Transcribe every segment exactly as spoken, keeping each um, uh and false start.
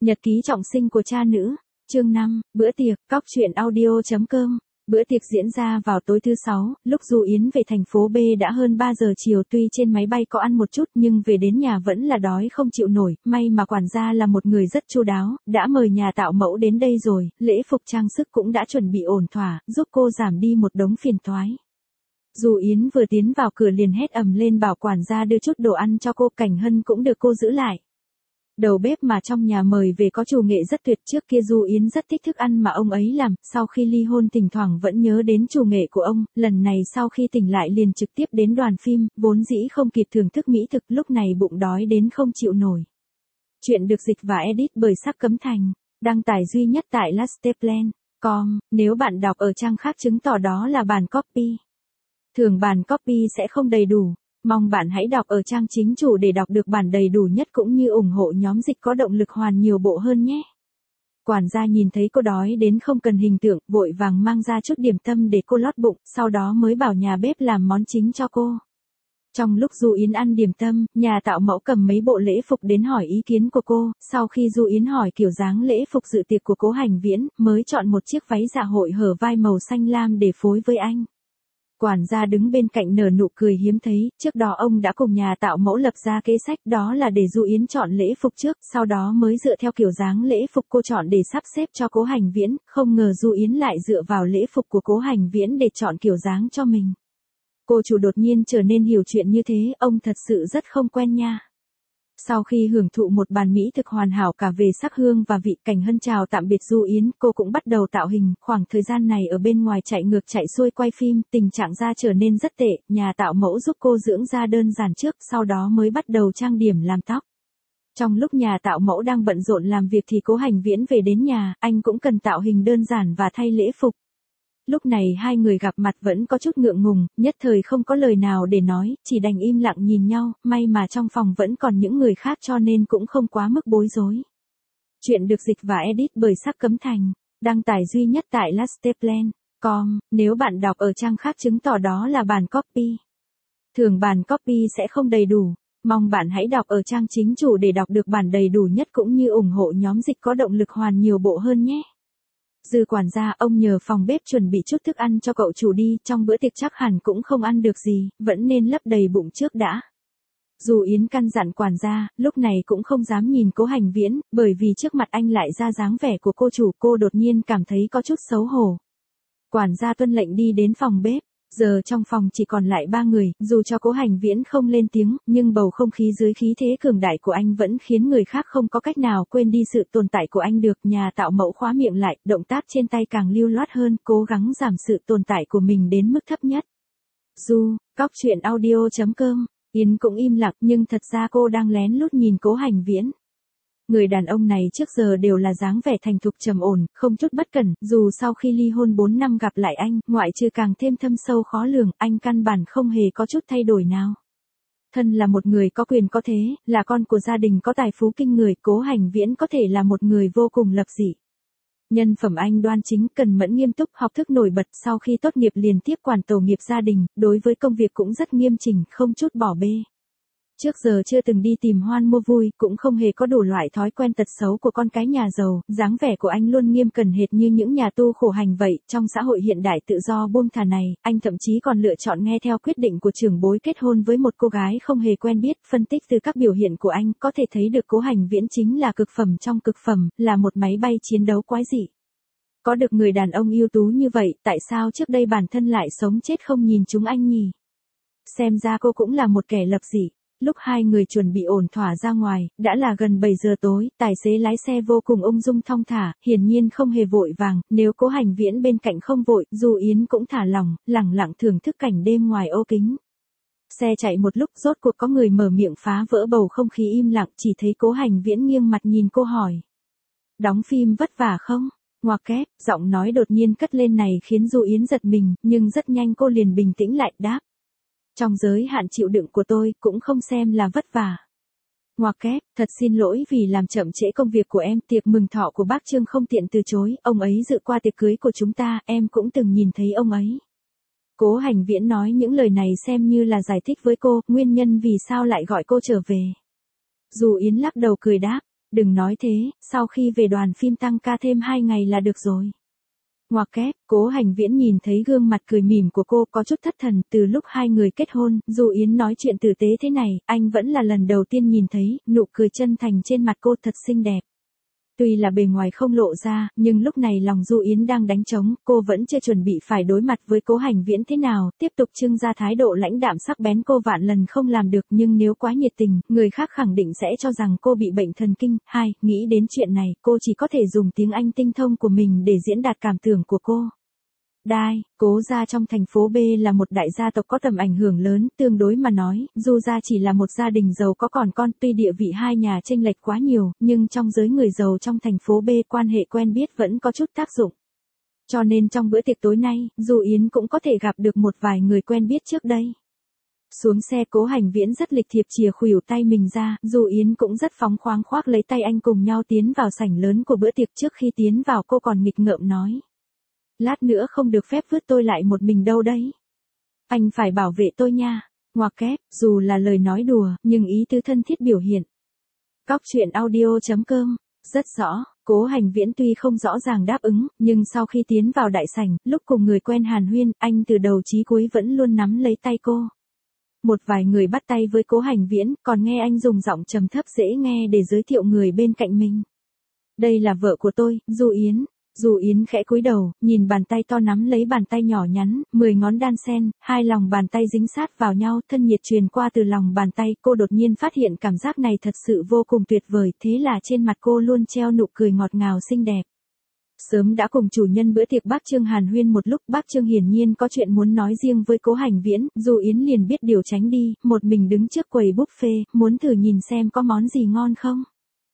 Nhật ký trọng sinh của cha nữ, chương năm, bữa tiệc, cóc truyện audio.com. Bữa tiệc diễn ra vào tối thứ sáu, lúc Du Yến về thành phố B đã hơn ba giờ chiều, tuy trên máy bay có ăn một chút nhưng về đến nhà vẫn là đói không chịu nổi, may mà quản gia là một người rất chu đáo, đã mời nhà tạo mẫu đến đây rồi, lễ phục trang sức cũng đã chuẩn bị ổn thỏa, giúp cô giảm đi một đống phiền toái. Du Yến vừa tiến vào cửa liền hét ầm lên bảo quản gia đưa chút đồ ăn cho cô, Cảnh Hân cũng được cô giữ lại. Đầu bếp mà trong nhà mời về có chủ nghệ rất tuyệt, trước kia Du Yến rất thích thức ăn mà ông ấy làm, sau khi ly hôn thỉnh thoảng vẫn nhớ đến chủ nghệ của ông, lần này sau khi tỉnh lại liền trực tiếp đến đoàn phim, vốn dĩ không kịp thưởng thức mỹ thực, lúc này bụng đói đến không chịu nổi. Chuyện được dịch và edit bởi Sắc Cấm Thành, đăng tải duy nhất tại lasteplan chấm com, nếu bạn đọc ở trang khác chứng tỏ đó là bản copy. Thường bản copy sẽ không đầy đủ. Mong bạn hãy đọc ở trang chính chủ để đọc được bản đầy đủ nhất cũng như ủng hộ nhóm dịch có động lực hoàn nhiều bộ hơn nhé. Quản gia nhìn thấy cô đói đến không cần hình tượng, vội vàng mang ra chút điểm tâm để cô lót bụng, sau đó mới bảo nhà bếp làm món chính cho cô. Trong lúc Du Yến ăn điểm tâm, nhà tạo mẫu cầm mấy bộ lễ phục đến hỏi ý kiến của cô, sau khi Du Yến hỏi kiểu dáng lễ phục dự tiệc của Cố Hành Viễn, mới chọn một chiếc váy dạ hội hở vai màu xanh lam để phối với anh. Quản gia đứng bên cạnh nở nụ cười hiếm thấy, trước đó ông đã cùng nhà tạo mẫu lập ra kế sách, đó là để Du Yến chọn lễ phục trước, sau đó mới dựa theo kiểu dáng lễ phục cô chọn để sắp xếp cho Cố Hành Viễn, không ngờ Du Yến lại dựa vào lễ phục của Cố Hành Viễn để chọn kiểu dáng cho mình. Cô chủ đột nhiên trở nên hiểu chuyện như thế, ông thật sự rất không quen nha. Sau khi hưởng thụ một bàn mỹ thực hoàn hảo cả về sắc hương và vị, Cảnh Hân chào tạm biệt Du Yến, cô cũng bắt đầu tạo hình, khoảng thời gian này ở bên ngoài chạy ngược chạy xuôi quay phim, tình trạng da trở nên rất tệ, nhà tạo mẫu giúp cô dưỡng da đơn giản trước, sau đó mới bắt đầu trang điểm làm tóc. Trong lúc nhà tạo mẫu đang bận rộn làm việc thì Cố Hành Viễn về đến nhà, anh cũng cần tạo hình đơn giản và thay lễ phục. Lúc này hai người gặp mặt vẫn có chút ngượng ngùng, nhất thời không có lời nào để nói, chỉ đành im lặng nhìn nhau, may mà trong phòng vẫn còn những người khác cho nên cũng không quá mức bối rối. Chuyện được dịch và edit bởi Sắc Cấm Thành, đăng tải duy nhất tại lasteplan chấm com, nếu bạn đọc ở trang khác chứng tỏ đó là bản copy. Thường bản copy sẽ không đầy đủ, mong bạn hãy đọc ở trang chính chủ để đọc được bản đầy đủ nhất cũng như ủng hộ nhóm dịch có động lực hoàn nhiều bộ hơn nhé. Dư quản gia, ông nhờ phòng bếp chuẩn bị chút thức ăn cho cậu chủ đi, trong bữa tiệc chắc hẳn cũng không ăn được gì, vẫn nên lấp đầy bụng trước đã. Du Yến căn dặn quản gia, lúc này cũng không dám nhìn Cố Hành Viễn, bởi vì trước mặt anh lại ra dáng vẻ của cô chủ, cô đột nhiên cảm thấy có chút xấu hổ. Quản gia tuân lệnh đi đến phòng bếp. Giờ trong phòng chỉ còn lại ba người, dù cho Cố Hành Viễn không lên tiếng, nhưng bầu không khí dưới khí thế cường đại của anh vẫn khiến người khác không có cách nào quên đi sự tồn tại của anh được. Nhà tạo mẫu khóa miệng lại, động tác trên tay càng lưu loát hơn, cố gắng giảm sự tồn tại của mình đến mức thấp nhất. Du, cóc truyện audio.com, Yến cũng im lặng nhưng thật ra cô đang lén lút nhìn Cố Hành Viễn. Người đàn ông này trước giờ đều là dáng vẻ thành thục trầm ổn, không chút bất cẩn, dù sau khi ly hôn bốn năm gặp lại anh, ngoại trừ càng thêm thâm sâu khó lường, anh căn bản không hề có chút thay đổi nào. Thân là một người có quyền có thế, là con của gia đình có tài phú kinh người, Cố Hành Viễn có thể là một người vô cùng lập dị. Nhân phẩm anh đoan chính, cần mẫn nghiêm túc, học thức nổi bật, sau khi tốt nghiệp liền tiếp quản tổ nghiệp gia đình, đối với công việc cũng rất nghiêm chỉnh, không chút bỏ bê. Trước giờ chưa từng đi tìm hoan mua vui, cũng không hề có đủ loại thói quen tật xấu của con cái nhà giàu, dáng vẻ của anh luôn nghiêm cẩn hệt như những nhà tu khổ hành vậy. Trong xã hội hiện đại tự do buông thả này, anh thậm chí còn lựa chọn nghe theo quyết định của trưởng bối kết hôn với một cô gái không hề quen biết. Phân tích từ các biểu hiện của anh, có thể thấy được Cố Hành Viễn chính là cực phẩm trong cực phẩm, là một máy bay chiến đấu quái dị. Có được người đàn ông ưu tú như vậy, tại sao trước đây bản thân lại sống chết không nhìn chúng anh nhỉ? Xem ra cô cũng là một kẻ lập dị. Lúc hai người chuẩn bị ổn thỏa ra ngoài, đã là gần bảy giờ tối, tài xế lái xe vô cùng ung dung thong thả, hiển nhiên không hề vội vàng, nếu Cố Hành Viễn bên cạnh không vội, Du Yến cũng thả lỏng, lẳng lặng thưởng thức cảnh đêm ngoài ô kính. Xe chạy một lúc, rốt cuộc có người mở miệng phá vỡ bầu không khí im lặng, chỉ thấy Cố Hành Viễn nghiêng mặt nhìn cô hỏi. Đóng phim vất vả không? Ngoặc kép, giọng nói đột nhiên cất lên này khiến Du Yến giật mình, nhưng rất nhanh cô liền bình tĩnh lại, đáp. Trong giới hạn chịu đựng của tôi, cũng không xem là vất vả. Ngoặc kép, thật xin lỗi vì làm chậm trễ công việc của em, tiệc mừng thọ của bác Trương không tiện từ chối, ông ấy dự qua tiệc cưới của chúng ta, em cũng từng nhìn thấy ông ấy. Cố Hành Viễn nói những lời này xem như là giải thích với cô, nguyên nhân vì sao lại gọi cô trở về. Du Yến lắc đầu cười đáp, Đừng nói thế, sau khi về đoàn phim tăng ca thêm hai ngày là được rồi. Ngoặc kép, Cố Hành Viễn nhìn thấy gương mặt cười mỉm của cô có chút thất thần, từ lúc hai người kết hôn, Du Yến nói chuyện tử tế thế này, anh vẫn là lần đầu tiên nhìn thấy, nụ cười chân thành trên mặt cô thật xinh đẹp. Tuy là bề ngoài không lộ ra, nhưng lúc này lòng Du Yến đang đánh trống, cô vẫn chưa chuẩn bị phải đối mặt với Cố Hành Viễn thế nào, tiếp tục trưng ra thái độ lãnh đạm sắc bén cô vạn lần không làm được, nhưng nếu quá nhiệt tình, người khác khẳng định sẽ cho rằng cô bị bệnh thần kinh. Hai, nghĩ đến chuyện này, cô chỉ có thể dùng tiếng Anh tinh thông của mình để diễn đạt cảm tưởng của cô. Đai, Cố gia trong thành phố B là một đại gia tộc có tầm ảnh hưởng lớn, tương đối mà nói, Du gia chỉ là một gia đình giàu có còn con, tuy địa vị hai nhà chênh lệch quá nhiều, nhưng trong giới người giàu trong thành phố B quan hệ quen biết vẫn có chút tác dụng. Cho nên trong bữa tiệc tối nay, Du Yến cũng có thể gặp được một vài người quen biết trước đây. Xuống xe, Cố Hành Viễn rất lịch thiệp chìa khuỷu tay mình ra, Du Yến cũng rất phóng khoáng khoác lấy tay anh cùng nhau tiến vào sảnh lớn của bữa tiệc. Trước khi tiến vào cô còn nghịch ngợm nói. Lát nữa không được phép vứt tôi lại một mình đâu đấy. Anh phải bảo vệ tôi nha. Ngoặc kép, dù là lời nói đùa, nhưng ý tứ thân thiết biểu hiện. Cóc truyện audio chấm com, rất rõ, Cố Hành Viễn tuy không rõ ràng đáp ứng, nhưng sau khi tiến vào đại sảnh, lúc cùng người quen hàn huyên, anh từ đầu chí cuối vẫn luôn nắm lấy tay cô. Một vài người bắt tay với Cố Hành Viễn, còn nghe anh dùng giọng trầm thấp dễ nghe để giới thiệu người bên cạnh mình. Đây là vợ của tôi, Du Yến. Du Yến khẽ cúi đầu, nhìn bàn tay to nắm lấy bàn tay nhỏ nhắn, mười ngón đan sen, hai lòng bàn tay dính sát vào nhau, thân nhiệt truyền qua từ lòng bàn tay, cô đột nhiên phát hiện cảm giác này thật sự vô cùng tuyệt vời, thế là trên mặt cô luôn treo nụ cười ngọt ngào xinh đẹp. Sớm đã cùng chủ nhân bữa tiệc bác Trương hàn huyên một lúc, bác Trương hiển nhiên có chuyện muốn nói riêng với Cố Hành Viễn, Du Yến liền biết điều tránh đi, một mình đứng trước quầy buffet, muốn thử nhìn xem có món gì ngon không.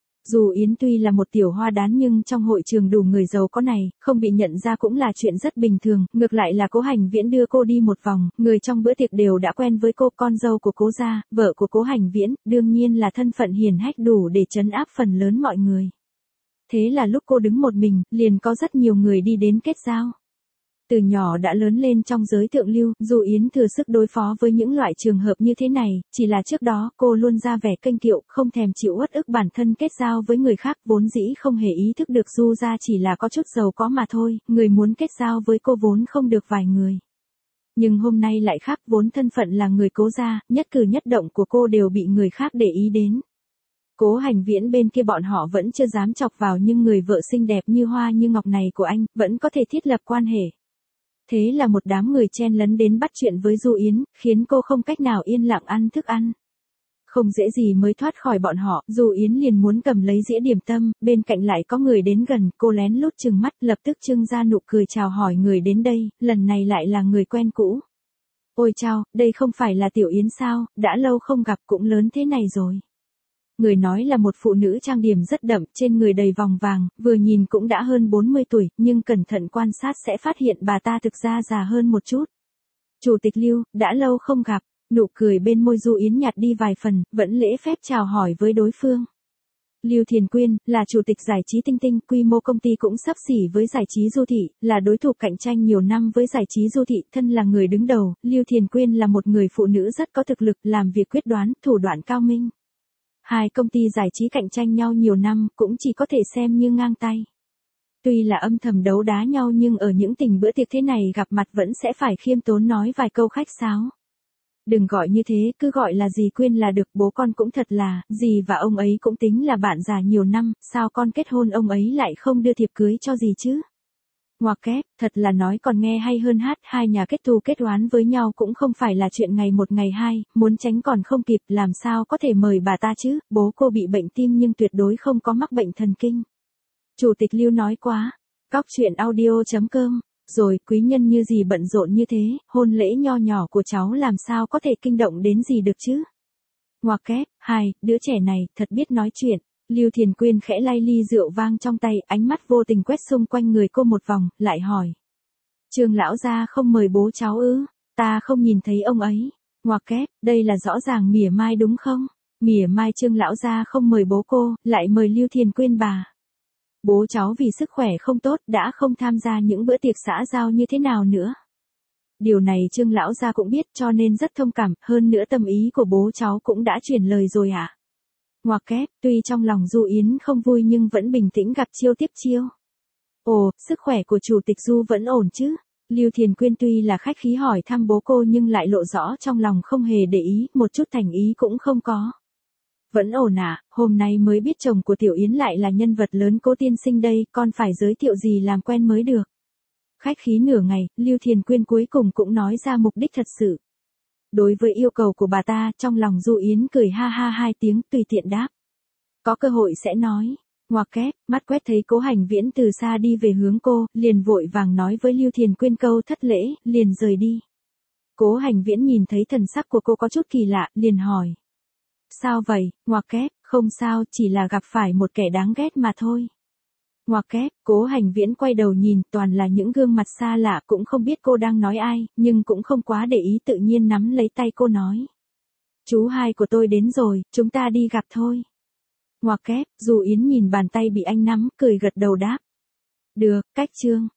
Du Yến tuy là một tiểu hoa đán nhưng trong hội trường đủ người giàu có này, không bị nhận ra cũng là chuyện rất bình thường, ngược lại là Cố Hành Viễn đưa cô đi một vòng, người trong bữa tiệc đều đã quen với cô, con dâu của Cố gia, vợ của Cố Hành Viễn, đương nhiên là thân phận hiển hách đủ để trấn áp phần lớn mọi người. Thế là lúc cô đứng một mình, liền có rất nhiều người đi đến kết giao. Từ nhỏ đã lớn lên trong giới thượng lưu, Du Yến thừa sức đối phó với những loại trường hợp như thế này, chỉ là trước đó cô luôn ra vẻ kênh kiệu, không thèm chịu uất ức bản thân kết giao với người khác, vốn dĩ không hề ý thức được Du gia chỉ là có chút giàu có mà thôi, người muốn kết giao với cô vốn không được vài người. Nhưng hôm nay lại khác, vốn thân phận là người Cố gia, nhất cử nhất động của cô đều bị người khác để ý đến. Cố Hành Viễn bên kia bọn họ vẫn chưa dám chọc vào, nhưng người vợ xinh đẹp như hoa như ngọc này của anh, vẫn có thể thiết lập quan hệ. Thế là một đám người chen lấn đến bắt chuyện với Du Yến, khiến cô không cách nào yên lặng ăn thức ăn. Không dễ gì mới thoát khỏi bọn họ, Du Yến liền muốn cầm lấy dĩa điểm tâm, bên cạnh lại có người đến gần, cô lén lút trừng mắt, lập tức trưng ra nụ cười chào hỏi người đến đây, lần này lại là người quen cũ. Ôi chao, đây không phải là Tiểu Yến sao, đã lâu không gặp, cũng lớn thế này rồi. Người nói là một phụ nữ trang điểm rất đậm, trên người đầy vòng vàng, vừa nhìn cũng đã hơn bốn mươi tuổi, nhưng cẩn thận quan sát sẽ phát hiện bà ta thực ra già hơn một chút. Chủ tịch Lưu, đã lâu không gặp, nụ cười bên môi Du Yến nhạt đi vài phần, vẫn lễ phép chào hỏi với đối phương. Lưu Thiền Quyên, là chủ tịch giải trí Tinh Tinh, quy mô công ty cũng xấp xỉ với giải trí Du Thị, là đối thủ cạnh tranh nhiều năm với giải trí Du Thị, thân là người đứng đầu, Lưu Thiền Quyên là một người phụ nữ rất có thực lực, làm việc quyết đoán, thủ đoạn cao minh. Hai công ty giải trí cạnh tranh nhau nhiều năm, cũng chỉ có thể xem như ngang tay. Tuy là âm thầm đấu đá nhau nhưng ở những tình bữa tiệc thế này gặp mặt vẫn sẽ phải khiêm tốn nói vài câu khách sáo. Đừng gọi như thế, cứ gọi là dì Quyên là được, bố con cũng thật là, dì và ông ấy cũng tính là bạn già nhiều năm, sao con kết hôn ông ấy lại không đưa thiệp cưới cho dì chứ? Ngoặc kép, thật là nói còn nghe hay hơn hát, hai nhà kết thù kết oán với nhau cũng không phải là chuyện ngày một ngày hai, muốn tránh còn không kịp, làm sao có thể mời bà ta chứ, bố cô bị bệnh tim nhưng tuyệt đối không có mắc bệnh thần kinh. Chủ tịch Lưu nói quá, cóc truyện audio chấm com, rồi quý nhân như gì bận rộn như thế, hôn lễ nho nhỏ của cháu làm sao có thể kinh động đến gì được chứ. Ngoặc kép, hai, đứa trẻ này, thật biết nói chuyện. Lưu Thiền Quyên khẽ lay ly rượu vang trong tay, ánh mắt vô tình quét xung quanh người cô một vòng, lại hỏi. Trương lão gia không mời bố cháu ư, ta không nhìn thấy ông ấy. Ngoặc kép, đây là rõ ràng mỉa mai đúng không? Mỉa mai Trương lão gia không mời bố cô, lại mời Lưu Thiền Quyên bà. Bố cháu vì sức khỏe không tốt, đã không tham gia những bữa tiệc xã giao như thế nào nữa. Điều này Trương lão gia cũng biết cho nên rất thông cảm, hơn nữa tâm ý của bố cháu cũng đã truyền lời rồi ạ. À? Ngoặc kép, tuy trong lòng Du Yến không vui nhưng vẫn bình tĩnh gặp chiêu tiếp chiêu. Ồ, sức khỏe của chủ tịch Du vẫn ổn chứ? Lưu Thiền Quyên tuy là khách khí hỏi thăm bố cô nhưng lại lộ rõ trong lòng không hề để ý, một chút thành ý cũng không có. Vẫn ổn à, hôm nay mới biết chồng của Tiểu Yến lại là nhân vật lớn Cố tiên sinh đây, con phải giới thiệu gì làm quen mới được. Khách khí nửa ngày, Lưu Thiền Quyên cuối cùng cũng nói ra mục đích thật sự. Đối với yêu cầu của bà ta, trong lòng Du Yến cười ha ha hai tiếng tùy tiện đáp. Có cơ hội sẽ nói. Ngoặc kép, mắt quét thấy Cố Hành Viễn từ xa đi về hướng cô, liền vội vàng nói với Lưu Thiền Quyên câu thất lễ, liền rời đi. Cố Hành Viễn nhìn thấy thần sắc của cô có chút kỳ lạ, liền hỏi. Sao vậy? Ngoặc kép, không sao, chỉ là gặp phải một kẻ đáng ghét mà thôi. Ngoặc kép, Cố Hành Viễn quay đầu nhìn, toàn là những gương mặt xa lạ, cũng không biết cô đang nói ai, nhưng cũng không quá để ý, tự nhiên nắm lấy tay cô nói. Chú hai của tôi đến rồi, chúng ta đi gặp thôi. Ngoặc kép, Du Yến nhìn bàn tay bị anh nắm, cười gật đầu đáp. Được, cách chương.